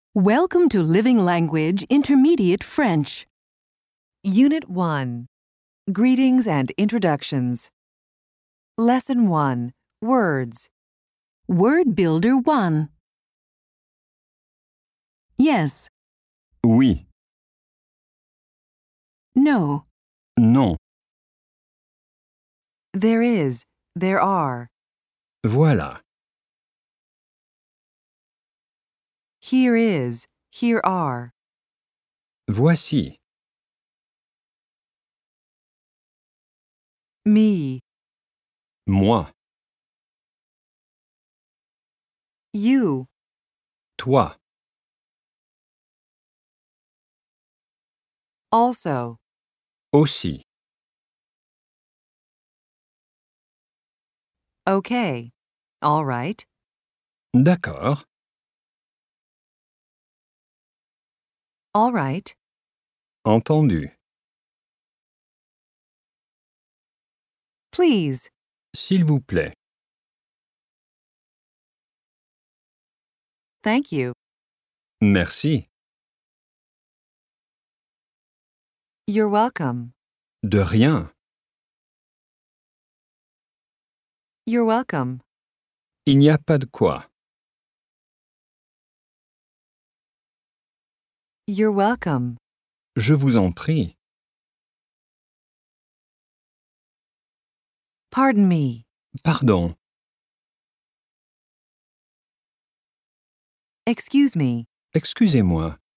Welcome to Living Language Intermediate French. Unit 1. Greetings and Introductions. Lesson 1. Words. Word Builder 1. Yes, Oui, no, non, There is, there are. voilà, Here is, here are. voici, Me, moi, you, toi, also. aussi, Okay. All right. d'accord, All right. entendu, Please. s'il vous plaît, Thank you. merci, You're welcome. de rien, You're welcome. il n'y a pas de quoi, You're welcome. je vous en prie, Pardon me. pardon, Excuse me. excusez-moi.